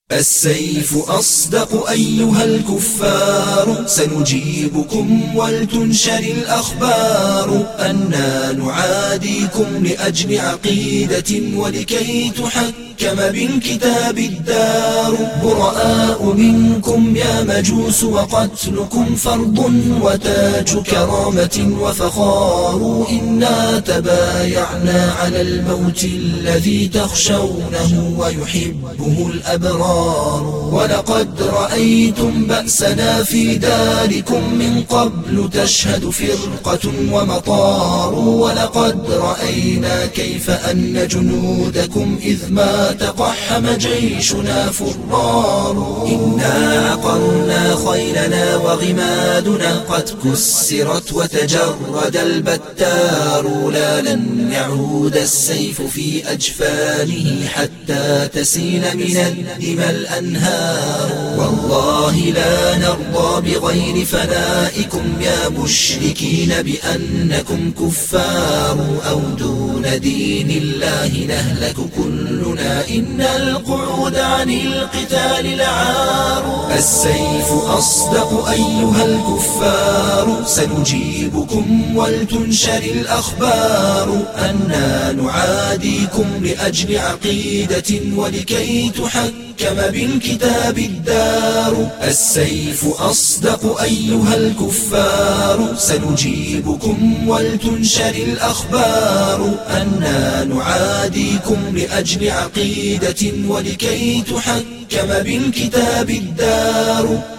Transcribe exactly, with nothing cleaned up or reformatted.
السيف أصدق أيها الكفار، سنجيبكم ولتنشر الأخبار أنا نعاديكم لأجل عقيدة ولكي تحكم بالكتاب الدار. براء منكم يا مجوس وقتلكم فرض وتاج كرامة وفخار. إنا تبايعنا على الموت الذي تخشونه ويحبه الأبرار. ولقد رأيتم بأسنا في داركم من قبل تشهد فرقة ومطار. ولقد رأينا كيف أن جنودكم إذ ما تقحم جيشنا فرار. إنا عقرنا خيلنا وغمادنا قد كسرت وتجرد البتار. لا لن يعود السيف في أجفانه حتى تسيل من الدماء الأنهار. والله لا نرضى بغير فنائكم يا مشركين بأنكم كفار. أو دون دين الله نهلك كلنا إن القعود عن القتال لعار. السيف أصدق أيها الكفار، سنجيبكم ولتنشر الأخبار أنا نعاديكم لأجل عقيدة ولكي تحكم بالكتاب الدار. السيف أصدق أيها الكفار، سنجيبكم ولتنشر الأخبار أنا نعاديكم لأجل عقيدة ولكي تحكم بالكتاب الدار.